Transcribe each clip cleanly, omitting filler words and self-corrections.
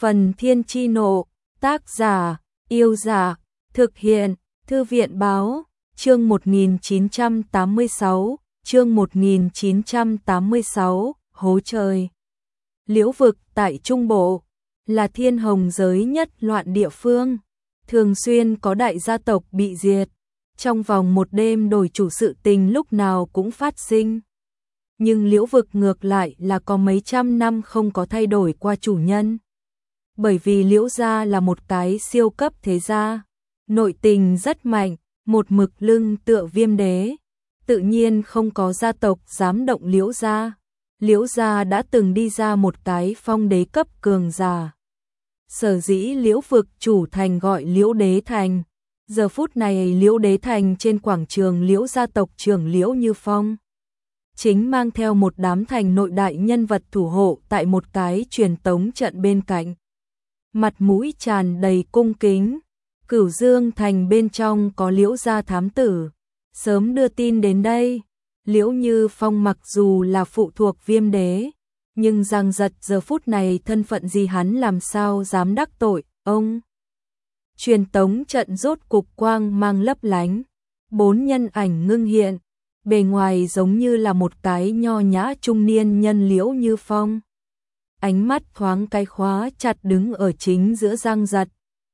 Phần Thiên Chi Nộ, tác giả, Yêu Dạ, thực hiện, Thư viện Báo, chương 1986, hố trời. Liễu vực tại Trung Bộ, là thiên hồng giới nhất loạn địa phương, thường xuyên có đại gia tộc bị diệt, trong vòng một đêm đổi chủ sự tình lúc nào cũng phát sinh. Nhưng Liễu vực ngược lại là có mấy trăm năm không có thay đổi qua chủ nhân. Bởi vì Liễu gia là một cái siêu cấp thế gia, nội tình rất mạnh, một mực lưng tựa Viêm đế, tự nhiên không có gia tộc dám động Liễu gia. Liễu gia đã từng đi ra một cái phong đế cấp cường giả. Sở dĩ Liễu vực chủ thành gọi Liễu Đế Thành. Giờ phút này Liễu Đế Thành trên quảng trường Liễu gia tộc trưởng Liễu Như Phong chính mang theo một đám thành nội đại nhân vật thủ hộ tại một cái truyền tống trận bên cạnh. Mặt mũi tràn đầy cung kính. Cửu Dương thành bên trong có Liễu gia thám tử, sớm đưa tin đến đây. Liễu Như Phong mặc dù là phụ thuộc Viêm đế, nhưng Giang Giật giờ phút này thân phận gì hắn làm sao dám đắc tội ông. Truyền tống trận rốt cục quang mang lấp lánh, 4 nhân ảnh ngưng hiện, bề ngoài giống như là một cái nho nhã trung niên nhân Liễu Như Phong. Ánh mắt thoáng cái khóa chặt đứng ở chính giữa Giang Giật.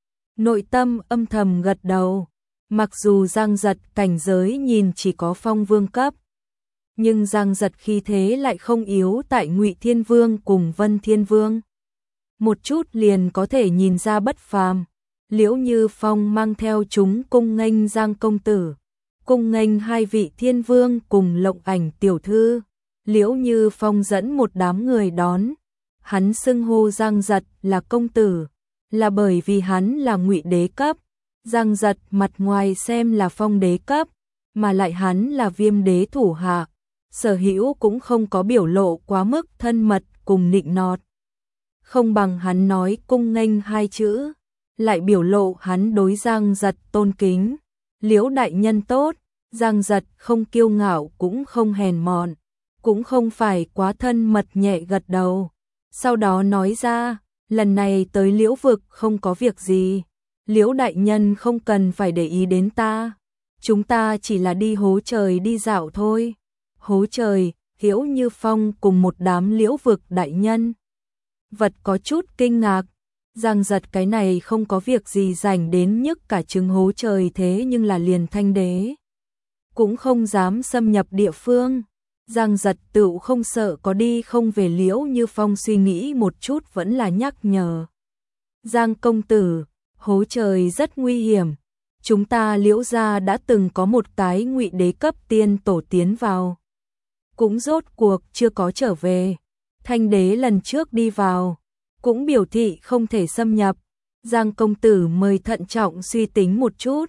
Nội tâm âm thầm gật đầu, mặc dù Giang Giật cảnh giới nhìn chỉ có phong vương cấp, nhưng Giang Giật khí thế lại không yếu tại Ngụy Thiên Vương cùng Vân Thiên Vương. Một chút liền có thể nhìn ra bất phàm. Liễu Như Phong mang theo chúng cung nghênh Giang công tử, cung nghênh 2 vị thiên vương cùng Lộng Ảnh tiểu thư. Liễu Như Phong dẫn một đám người đón. Hắn xưng hô Giang Giật là công tử, là bởi vì hắn là Ngụy đế cấp. Giang Giật mặt ngoài xem là phong đế cấp, mà lại hắn là Viêm đế thủ hạ. Sở hữu cũng không có biểu lộ quá mức thân mật cùng nịnh nọt. Không bằng hắn nói cung nghênh 2 chữ, lại biểu lộ hắn đối Giang Giật tôn kính. Liễu đại nhân tốt. Giang Giật không kiêu ngạo cũng không hèn mọn, cũng không phải quá thân mật, nhẹ gật đầu. Sau đó nói ra, lần này tới Liễu vực không có việc gì. Liễu đại nhân không cần phải để ý đến ta. Chúng ta chỉ là đi hố trời đi dạo thôi. Hố trời, Liễu Như Phong cùng một đám Liễu vực đại nhân vật có chút kinh ngạc. Giang Giật cái này không có việc gì rảnh đến nhức cả trứng hố trời, thế nhưng là liền thanh đế cũng không dám xâm nhập địa phương. Giang Giật tựu không sợ có đi không về. Liễu Như Phong suy nghĩ một chút vẫn là nhắc nhở. Giang công tử, hố trời rất nguy hiểm. Chúng ta Liễu gia đã từng có một cái Ngụy đế cấp tiên tổ tiến vào, cũng rốt cuộc chưa có trở về. Thanh đế lần trước đi vào, cũng biểu thị không thể xâm nhập. Giang công tử mời thận trọng suy tính một chút.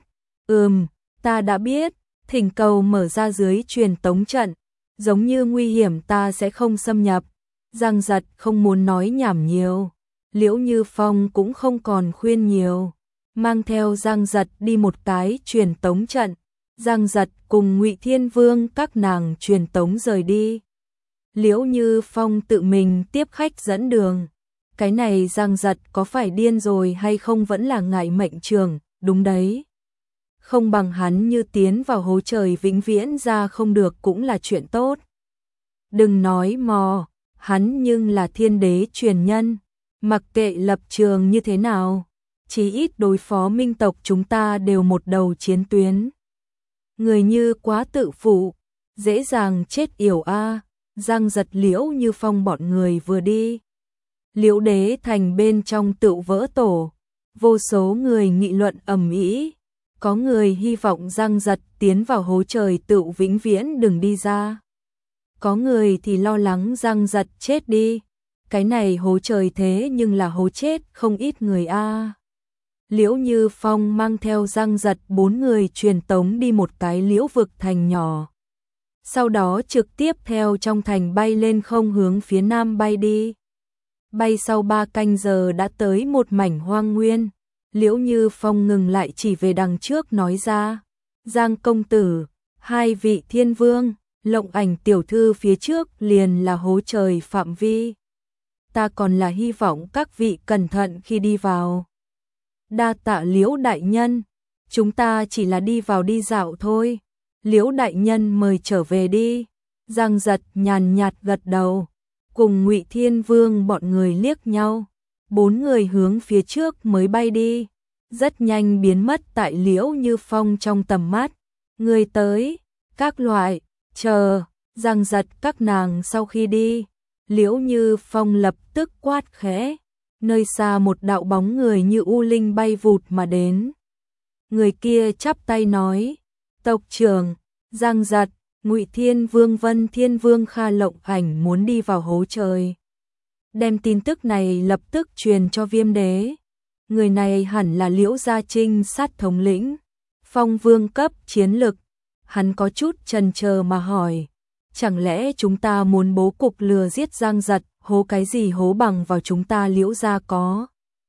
Ta đã biết, thỉnh cầu mở ra dưới truyền tống trận. Giống như nguy hiểm ta sẽ không xâm nhập. Giang Giật không muốn nói nhảm nhiều. Liễu Như Phong cũng không còn khuyên nhiều, mang theo Giang Giật đi một cái truyền tống trận. Giang Giật cùng Ngụy Thiên Vương các nàng truyền tống rời đi. Liễu Như Phong tự mình tiếp khách dẫn đường. Cái này Giang Giật có phải điên rồi hay không vẫn là ngại mệnh trường, đúng đấy. Không bằng hắn như tiến vào hố trời vĩnh viễn ra không được cũng là chuyện tốt. Đừng nói mò, hắn nhưng là thiên đế truyền nhân, mặc kệ lập trường như thế nào, chí ít đối phó minh tộc chúng ta đều một đầu chiến tuyến. Người như quá tự phụ, dễ dàng chết yểu a. Giang Giật Liễu Như Phong bọn người vừa đi, Liễu Đế thành bên trong tựu vỡ tổ, vô số người nghị luận ầm ĩ. Có người hy vọng Giang Giật tiến vào hố trời tựu vĩnh viễn đừng đi ra. Có người thì lo lắng Giang Giật chết đi. Cái này hố trời thế nhưng là hố chết không ít người a. Liễu Như Phong mang theo Giang Giật 4 người truyền tống đi một cái Liễu vực thành nhỏ. Sau đó trực tiếp theo trong thành bay lên không hướng phía nam bay đi. Bay sau 3 canh giờ đã tới một mảnh hoang nguyên. Liễu Như Phong ngừng lại chỉ về đằng trước nói ra. Giang công tử, 2 vị thiên vương, Lộng Ảnh tiểu thư phía trước liền là hố trời phạm vi. ta còn là hy vọng các vị cẩn thận khi đi vào. Đa tạ Liễu đại nhân, chúng ta chỉ là đi vào đi dạo thôi. Liễu đại nhân mời trở về đi. Giang Giật nhàn nhạt gật đầu, cùng Ngụy Thiên Vương bọn người liếc nhau. 4 người hướng phía trước mới bay đi, rất nhanh biến mất tại Liễu Như Phong trong tầm mắt. Người tới, các loại, chờ. Giang Giật các nàng sau khi đi, Liễu Như Phong lập tức quát khẽ. Nơi xa một đạo bóng người như u linh bay vụt mà đến. Người kia chắp tay nói, tộc trưởng, Giang Giật, Ngụy Thiên Vương Vân Thiên Vương Kha Lộng Ảnh muốn đi vào hố trời. Đem tin tức này lập tức truyền cho Viêm Đế. Người này hẳn là Liễu Gia Trinh sát thống lĩnh, phong vương cấp chiến lực. Hắn có chút chần chờ mà hỏi, chẳng lẽ chúng ta muốn bố cục lừa giết Giang Giật, hố cái gì hố bằng vào chúng ta Liễu Gia có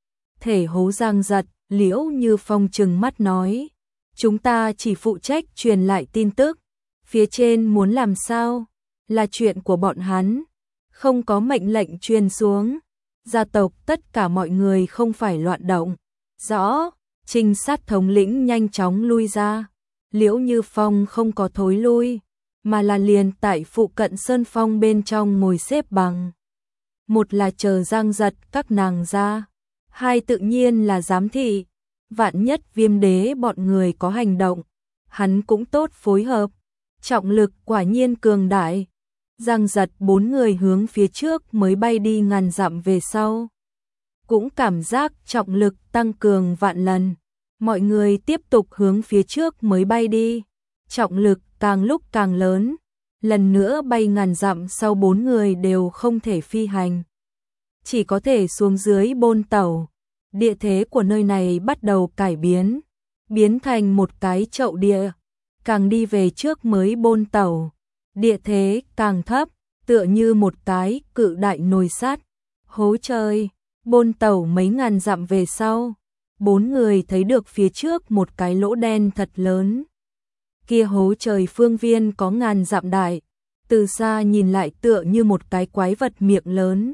thể hố Giang Giật? Liễu Như Phong trừng mắt nói, chúng ta chỉ phụ trách truyền lại tin tức, phía trên muốn làm sao là chuyện của bọn hắn, không có mệnh lệnh truyền xuống. Gia tộc tất cả mọi người không phải loạn động. Rõ. Trinh sát thống lĩnh nhanh chóng lui ra. Liễu Như Phong không có thối lui, mà là liền tại phụ cận sơn phong bên trong ngồi xếp bằng. Một là chờ Giang Giật các nàng ra, hai tự nhiên là giám thị. Vạn nhất Viêm Đế bọn người có hành động, hắn cũng tốt phối hợp. Trọng lực quả nhiên cường đại. Giang Giật 4 người hướng phía trước mới bay đi ngàn dặm về sau, cũng cảm giác trọng lực tăng cường vạn lần. Mọi người tiếp tục hướng phía trước mới bay đi, trọng lực càng lúc càng lớn. Lần nữa bay ngàn dặm sau 4 người đều không thể phi hành, chỉ có thể xuống dưới bôn tàu. Địa thế của nơi này bắt đầu cải biến, biến thành một cái chậu địa. Càng đi về trước mới bôn tàu, địa thế càng thấp, tựa như một cái cự đại nồi sắt. Hố trời, bôn tàu mấy ngàn dặm về sau, 4 người thấy được phía trước một cái lỗ đen thật lớn. Kia hố trời phương viên có ngàn dặm đại, từ xa nhìn lại tựa như một cái quái vật miệng lớn,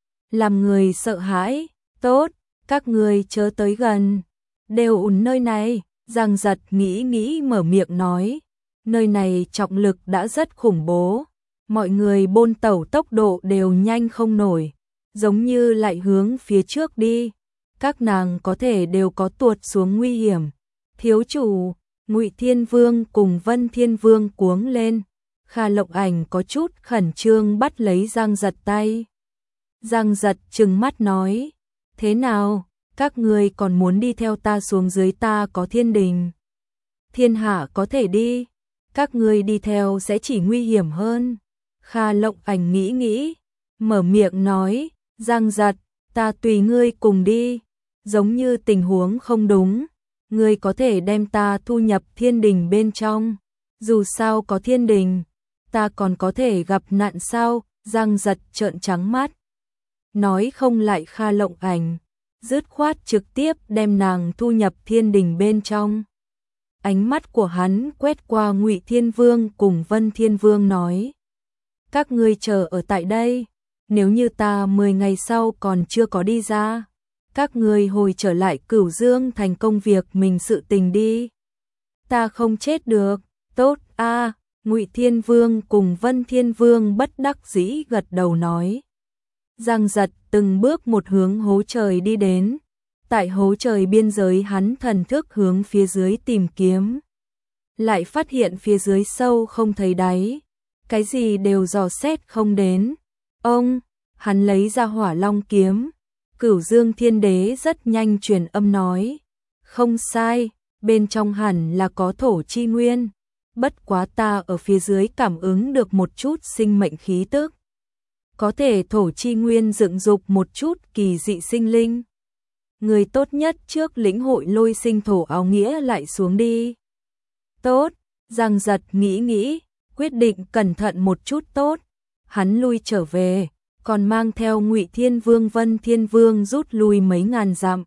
làm người sợ hãi. Tốt, các người chớ tới gần, đều ổn nơi này. Giang Giật nghĩ mở miệng nói, nơi này trọng lực đã rất khủng bố, mọi người bôn tàu tốc độ đều nhanh không nổi, giống như lại hướng phía trước đi, các nàng có thể đều có tuột xuống nguy hiểm. Thiếu chủ, Ngụy Thiên Vương cùng Vân Thiên Vương cuống lên. Kha Lộng Ảnh có chút khẩn trương bắt lấy Giang Giật tay. Giang Giật trừng mắt nói, thế nào, các ngươi còn muốn đi theo ta xuống dưới? Ta có thiên đình, thiên hạ có thể đi, các ngươi đi theo sẽ chỉ nguy hiểm hơn. Kha Lộng Ảnh nghĩ, mở miệng nói, Giang Giật, ta tùy ngươi cùng đi, giống như tình huống không đúng, ngươi có thể đem ta thu nhập thiên đình bên trong, dù sao có thiên đình, ta còn có thể gặp nạn sao? Giang Giật trợn trắng mắt, nói không lại Kha Lộng Ảnh, dứt khoát trực tiếp đem nàng thu nhập thiên đình bên trong. Ánh mắt của hắn quét qua Ngụy Thiên Vương cùng Vân Thiên Vương nói, các ngươi chờ ở tại đây, nếu như ta 10 ngày sau còn chưa có đi ra, các ngươi hồi trở lại Cửu Dương thành công việc mình sự tình đi. Ta không chết được. Tốt a. Ngụy Thiên Vương cùng Vân Thiên Vương bất đắc dĩ gật đầu nói. Giang Giật từng bước một hướng hố trời đi đến. Tại hố trời biên giới hắn thần thức hướng phía dưới tìm kiếm, lại phát hiện phía dưới sâu không thấy đáy, cái gì đều dò xét không đến. Ông, hắn lấy ra Hỏa Long kiếm. Cửu Dương Thiên Đế rất nhanh truyền âm nói, không sai, bên trong hẳn là có thổ chi nguyên, bất quá ta ở phía dưới cảm ứng được một chút sinh mệnh khí tức, có thể thổ chi nguyên dựng dục một chút kỳ dị sinh linh. Người tốt nhất trước lĩnh hội lôi sinh thổ áo nghĩa lại xuống đi. Tốt, Giang Giật nghĩ, quyết định cẩn thận một chút. Tốt, hắn lui trở về, còn mang theo Ngụy Thiên Vương Vân Thiên Vương rút lui mấy ngàn dặm.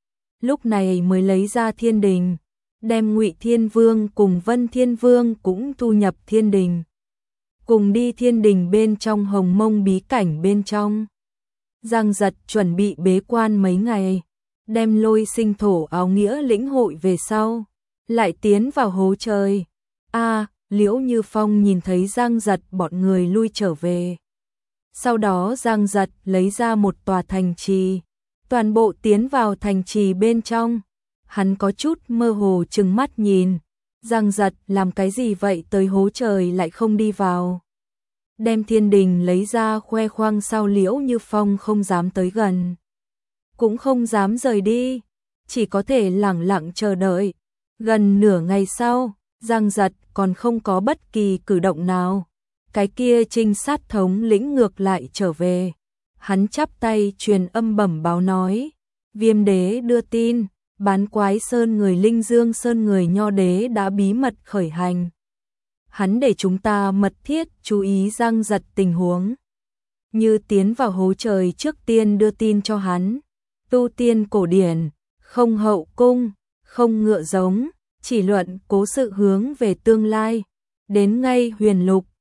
Lúc này mới lấy ra thiên đình, đem Ngụy Thiên Vương cùng Vân Thiên Vương cũng thu nhập thiên đình, cùng đi thiên đình bên trong Hồng Mông bí cảnh bên trong. Giang Giật chuẩn bị bế quan mấy ngày, đem Lôi Sinh thổ áo nghĩa lĩnh hội về sau, lại tiến vào hố trời. Liễu Như Phong nhìn thấy Giang Giật bọn người lui trở về. Sau đó Giang Giật lấy ra một tòa thành trì, toàn bộ tiến vào thành trì bên trong. Hắn có chút mơ hồ trừng mắt nhìn, Giang Giật làm cái gì vậy, tới hố trời lại không đi vào. Đem thiên đình lấy ra khoe khoang sau, Liễu Như Phong không dám tới gần, cũng không dám rời đi, chỉ có thể lẳng lặng chờ đợi. Gần nửa ngày sau, Giang Giật còn không có bất kỳ cử động nào. Cái kia trinh sát thống lĩnh ngược lại trở về. Hắn chắp tay truyền âm bẩm báo nói, Viêm đế đưa tin, Bán Quái Sơn người Linh Dương Sơn người Nho đế đã bí mật khởi hành. Hắn để chúng ta mật thiết chú ý Giang Giật tình huống. Như tiến vào hố trời trước tiên đưa tin cho hắn. Tu tiên cổ điển, không hậu cung, không ngựa giống, chỉ luận cố sự hướng về tương lai. Đến ngay huyền lục,